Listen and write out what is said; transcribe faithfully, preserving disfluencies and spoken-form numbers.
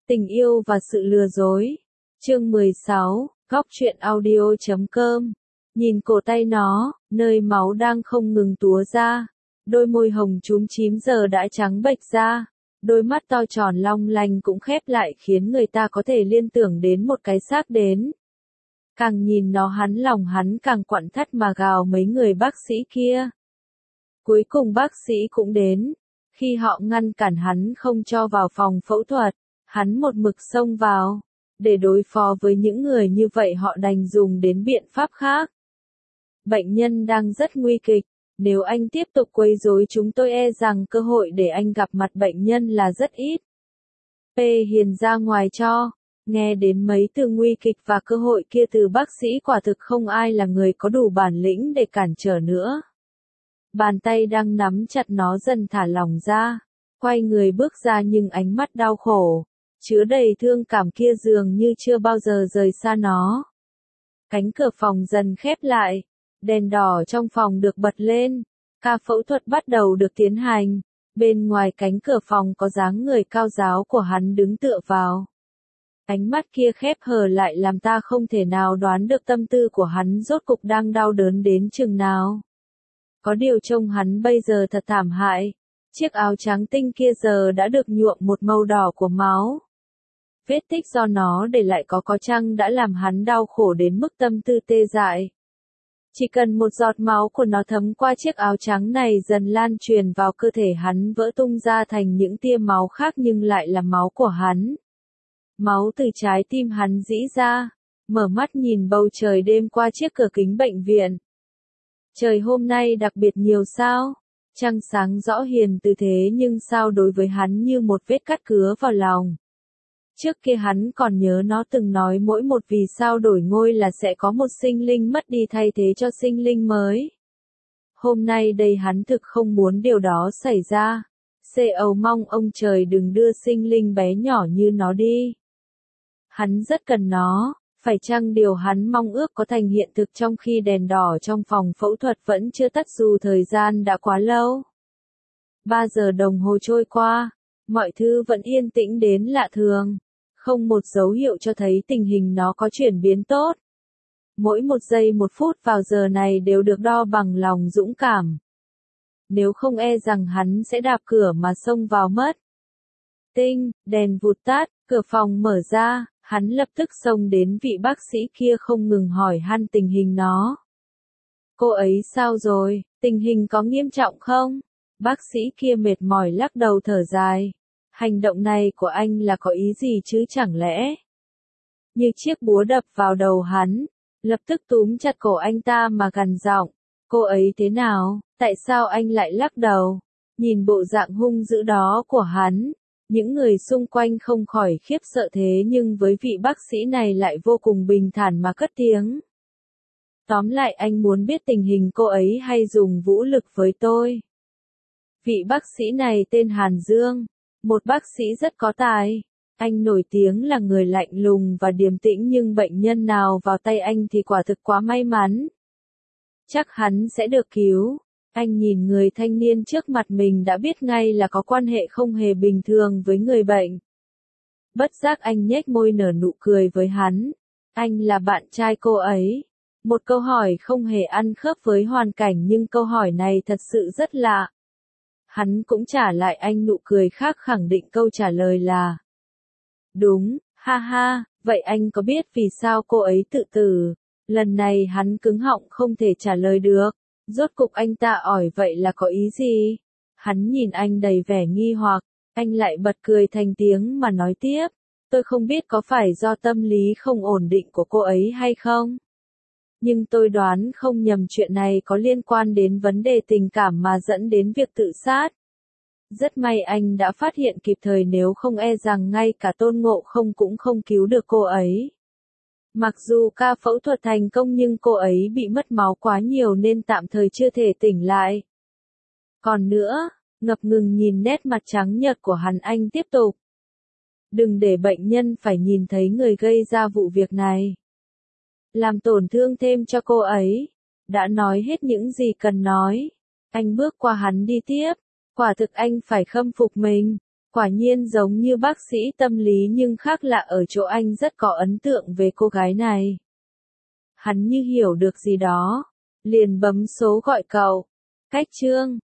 Tình yêu và sự lừa dối. Chương mười sáu, góc truyện audio chấm com. Nhìn cổ tay nó, nơi máu đang không ngừng túa ra. Đôi môi hồng chúm chím giờ đã trắng bệch ra. Đôi mắt to tròn long lanh cũng khép lại khiến người ta có thể liên tưởng đến một cái xác đến. Càng nhìn nó hắn lòng hắn càng quặn thắt mà gào mấy người bác sĩ kia. Cuối cùng bác sĩ cũng đến. Khi họ ngăn cản hắn không cho vào phòng phẫu thuật, hắn một mực xông vào. Để đối phó với những người như vậy họ đành dùng đến biện pháp khác. Bệnh nhân đang rất nguy kịch. Nếu anh tiếp tục quấy rối chúng tôi e rằng cơ hội để anh gặp mặt bệnh nhân là rất ít. P Hiền ra ngoài cho. Nghe đến mấy từ nguy kịch và cơ hội kia từ bác sĩ quả thực không ai là người có đủ bản lĩnh để cản trở nữa. Bàn tay đang nắm chặt nó dần thả lỏng ra. Quay người bước ra nhưng ánh mắt đau khổ, chứa đầy thương cảm kia dường như chưa bao giờ rời xa nó. Cánh cửa phòng dần khép lại. Đèn đỏ trong phòng được bật lên. Ca phẫu thuật bắt đầu được tiến hành. Bên ngoài cánh cửa phòng có dáng người cao ráo của hắn đứng tựa vào. Ánh mắt kia khép hờ lại làm ta không thể nào đoán được tâm tư của hắn rốt cục đang đau đớn đến chừng nào. Có điều trông hắn bây giờ thật thảm hại. Chiếc áo trắng tinh kia giờ đã được nhuộm một màu đỏ của máu. Vết tích do nó để lại có có chăng đã làm hắn đau khổ đến mức tâm tư tê dại. Chỉ cần một giọt máu của nó thấm qua chiếc áo trắng này dần lan truyền vào cơ thể hắn vỡ tung ra thành những tia máu khác nhưng lại là máu của hắn. Máu từ trái tim hắn rĩ ra, mở mắt nhìn bầu trời đêm qua chiếc cửa kính bệnh viện. Trời hôm nay đặc biệt nhiều sao, trăng sáng rõ hiền từ thế nhưng sao đối với hắn như một vết cắt cứa vào lòng. Trước kia hắn còn nhớ nó từng nói mỗi một vì sao đổi ngôi là sẽ có một sinh linh mất đi thay thế cho sinh linh mới. Hôm nay đây hắn thực không muốn điều đó xảy ra. Xê âu mong ông trời đừng đưa sinh linh bé nhỏ như nó đi. Hắn rất cần nó, phải chăng điều hắn mong ước có thành hiện thực trong khi đèn đỏ trong phòng phẫu thuật vẫn chưa tắt dù thời gian đã quá lâu. Ba giờ đồng hồ trôi qua, mọi thứ vẫn yên tĩnh đến lạ thường. Không một dấu hiệu cho thấy tình hình nó có chuyển biến tốt. Mỗi một giây một phút vào giờ này đều được đo bằng lòng dũng cảm. Nếu không e rằng hắn sẽ đạp cửa mà xông vào mất. Tinh, đèn vụt tắt, cửa phòng mở ra, hắn lập tức xông đến vị bác sĩ kia không ngừng hỏi han tình hình nó. Cô ấy sao rồi, tình hình có nghiêm trọng không? Bác sĩ kia mệt mỏi lắc đầu thở dài. Hành động này của anh là có ý gì chứ chẳng lẽ? Như chiếc búa đập vào đầu hắn, lập tức túm chặt cổ anh ta mà gằn giọng. Cô ấy thế nào? Tại sao anh lại lắc đầu? Nhìn bộ dạng hung dữ đó của hắn, những người xung quanh không khỏi khiếp sợ thế nhưng với vị bác sĩ này lại vô cùng bình thản mà cất tiếng. Tóm lại anh muốn biết tình hình cô ấy hay dùng vũ lực với tôi? Vị bác sĩ này tên Hàn Dương. Một bác sĩ rất có tài. Anh nổi tiếng là người lạnh lùng và điềm tĩnh nhưng bệnh nhân nào vào tay anh thì quả thực quá may mắn. Chắc hắn sẽ được cứu. Anh nhìn người thanh niên trước mặt mình đã biết ngay là có quan hệ không hề bình thường với người bệnh. Bất giác anh nhếch môi nở nụ cười với hắn. Anh là bạn trai cô ấy. Một câu hỏi không hề ăn khớp với hoàn cảnh nhưng câu hỏi này thật sự rất lạ. Hắn cũng trả lại anh nụ cười khác khẳng định câu trả lời là đúng, ha ha, vậy anh có biết vì sao cô ấy tự tử? Lần này hắn cứng họng không thể trả lời được. Rốt cục anh ta hỏi vậy là có ý gì? Hắn nhìn anh đầy vẻ nghi hoặc, anh lại bật cười thành tiếng mà nói tiếp. Tôi không biết có phải do tâm lý không ổn định của cô ấy hay không? Nhưng tôi đoán không nhầm chuyện này có liên quan đến vấn đề tình cảm mà dẫn đến việc tự sát. Rất may anh đã phát hiện kịp thời nếu không e rằng ngay cả Tôn Ngộ Không cũng không cứu được cô ấy. Mặc dù ca phẫu thuật thành công nhưng cô ấy bị mất máu quá nhiều nên tạm thời chưa thể tỉnh lại. Còn nữa, ngập ngừng nhìn nét mặt trắng nhợt của hắn anh tiếp tục. Đừng để bệnh nhân phải nhìn thấy người gây ra vụ việc này. Làm tổn thương thêm cho cô ấy. Đã nói hết những gì cần nói. Anh bước qua hắn đi tiếp. Quả thực anh phải khâm phục mình. Quả nhiên giống như bác sĩ tâm lý nhưng khác lạ ở chỗ anh rất có ấn tượng về cô gái này. Hắn như hiểu được gì đó, liền bấm số gọi cậu. Cách chương